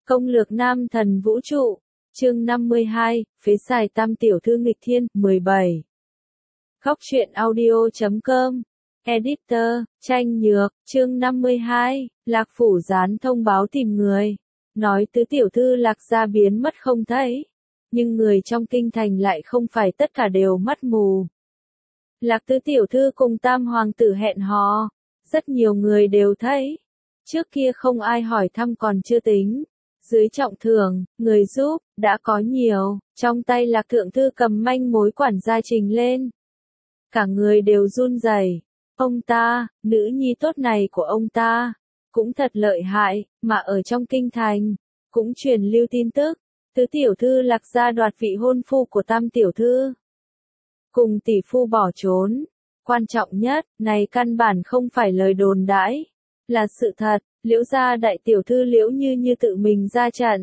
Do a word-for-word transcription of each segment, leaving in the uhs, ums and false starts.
Công lược nam thần vũ trụ, chương năm mươi hai, phế xài tam tiểu thư nghịch thiên, mười bảy. Khóc chuyện audio chấm com, editor, tranh nhược, chương năm mươi hai, Lạc Phủ gián thông báo tìm người. Nói tứ tiểu thư Lạc gia biến mất không thấy. Nhưng người trong kinh thành lại không phải tất cả đều mắt mù. Lạc tứ tiểu thư cùng tam hoàng tử hẹn hò. Rất nhiều người đều thấy. Trước kia không ai hỏi thăm còn chưa tính. Dưới trọng thưởng, người giúp, đã có nhiều, trong tay Lạc thượng thư cầm manh mối quản gia trình lên. Cả người đều run rẩy. Ông ta, nữ nhi tốt này của ông ta, cũng thật lợi hại, mà ở trong kinh thành, cũng truyền lưu tin tức, tứ tiểu thư Lạc gia đoạt vị hôn phu của tam tiểu thư. Cùng tỷ phu bỏ trốn. Quan trọng nhất, này căn bản không phải lời đồn đãi, là sự thật. Liễu gia đại tiểu thư Liễu Như Như tự mình ra trận.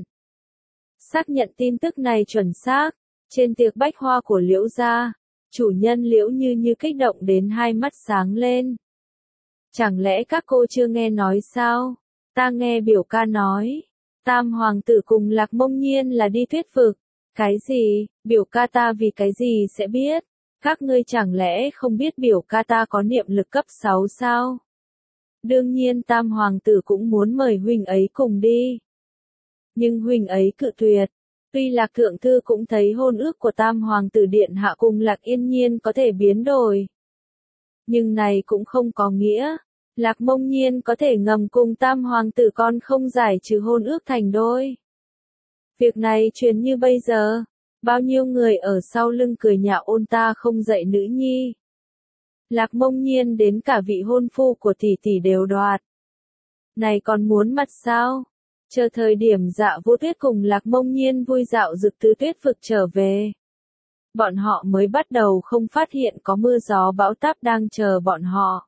Xác nhận tin tức này chuẩn xác, trên tiệc bách hoa của Liễu gia, chủ nhân Liễu Như Như kích động đến hai mắt sáng lên. Chẳng lẽ các cô chưa nghe nói sao? Ta nghe biểu ca nói, tam hoàng tử cùng Lạc Mông Nhiên là đi thuyết phục. Cái gì? Biểu ca ta vì cái gì sẽ biết? Các ngươi chẳng lẽ không biết biểu ca ta có niệm lực cấp sáu sao? Đương nhiên tam hoàng tử cũng muốn mời huynh ấy cùng đi. Nhưng huynh ấy cự tuyệt. Tuy Lạc thượng thư cũng thấy hôn ước của tam hoàng tử điện hạ cùng Lạc Yên Nhiên có thể biến đổi. Nhưng này cũng không có nghĩa. Lạc Mông Nhiên có thể ngầm cùng tam hoàng tử con không giải trừ hôn ước thành đôi. Việc này truyền như bây giờ. Bao nhiêu người ở sau lưng cười nhạo ôn ta không dạy nữ nhi. Lạc Mông Nhiên đến cả vị hôn phu của tỷ tỷ đều đoạt. Này còn muốn mặt sao? Chờ thời điểm Dạ Vô Tuyết cùng Lạc Mông Nhiên vui dạo dực tứ tuyết vực trở về. Bọn họ mới bắt đầu không phát hiện có mưa gió bão táp đang chờ bọn họ.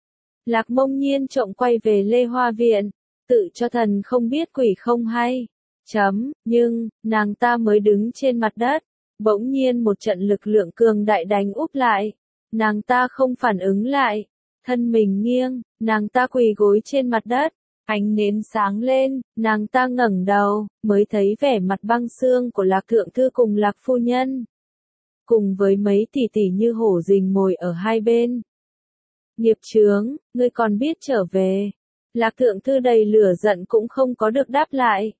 Lạc Mông Nhiên trộm quay về Lê Hoa Viện, tự cho thần không biết quỷ không hay. Chấm, nhưng, nàng ta mới đứng trên mặt đất, bỗng nhiên một trận lực lượng cường đại đánh úp lại. Nàng ta không phản ứng lại, thân mình nghiêng, nàng ta quỳ gối trên mặt đất, ánh nến sáng lên, nàng ta ngẩng đầu, mới thấy vẻ mặt băng xương của Lạc thượng thư cùng Lạc phu nhân. Cùng với mấy tỷ tỷ như hổ rình mồi ở hai bên. Nghiệp chướng, ngươi còn biết trở về. Lạc thượng thư đầy lửa giận cũng không có được đáp lại.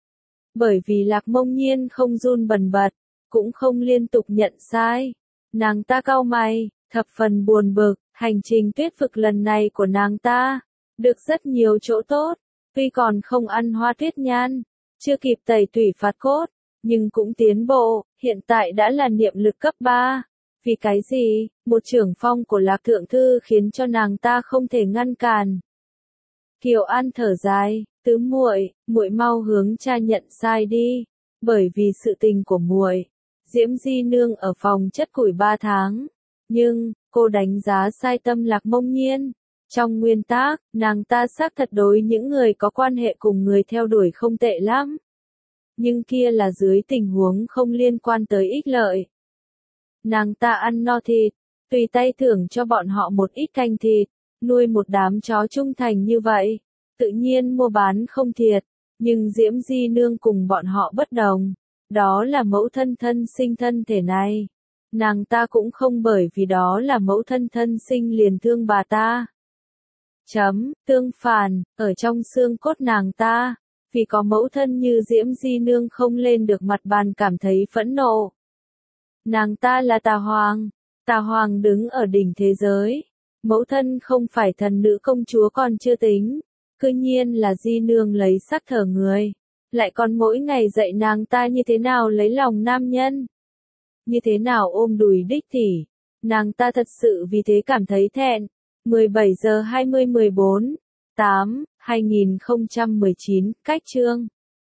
Bởi vì Lạc Mông Nhiên không run bần bật, cũng không liên tục nhận sai. Nàng ta cau mày, thập phần buồn bực, hành trình tuyết vực lần này của nàng ta, được rất nhiều chỗ tốt, tuy còn không ăn hoa tuyết nhan, chưa kịp tẩy tủy phạt cốt, nhưng cũng tiến bộ, hiện tại đã là niệm lực cấp ba. Vì cái gì? Một trưởng phong của Lạc thượng thư khiến cho nàng ta không thể ngăn cản. Kiều An thở dài, tứ muội, muội mau hướng cha nhận sai đi, bởi vì sự tình của muội, Diễm Di nương ở phòng chất củi ba tháng. Nhưng, cô đánh giá sai tâm Lạc Mông Nhiên. Trong nguyên tắc, nàng ta xác thật đối những người có quan hệ cùng người theo đuổi không tệ lắm. Nhưng kia là dưới tình huống không liên quan tới ích lợi. Nàng ta ăn no thịt, tùy tay thưởng cho bọn họ một ít canh thịt, nuôi một đám chó trung thành như vậy. Tự nhiên mua bán không thiệt, nhưng Diễm Di nương cùng bọn họ bất đồng. Đó là mẫu thân thân sinh thân thể này. Nàng ta cũng không bởi vì đó là mẫu thân thân sinh liền thương bà ta. Chấm, tương phản, ở trong xương cốt nàng ta, vì có mẫu thân như Diễm Di nương không lên được mặt bàn cảm thấy phẫn nộ. Nàng ta là Tà Hoàng, Tà Hoàng đứng ở đỉnh thế giới. Mẫu thân không phải thần nữ công chúa còn chưa tính, cư nhiên là Di nương lấy sắc thở người, lại còn mỗi ngày dạy nàng ta như thế nào lấy lòng nam nhân. Như thế nào ôm đùi đích tỷ, nàng ta thật sự vì thế cảm thấy thẹn. mười bảy giờ hai mươi mười bốn, tám, hai nghìn không trăm mười chín, cách chương.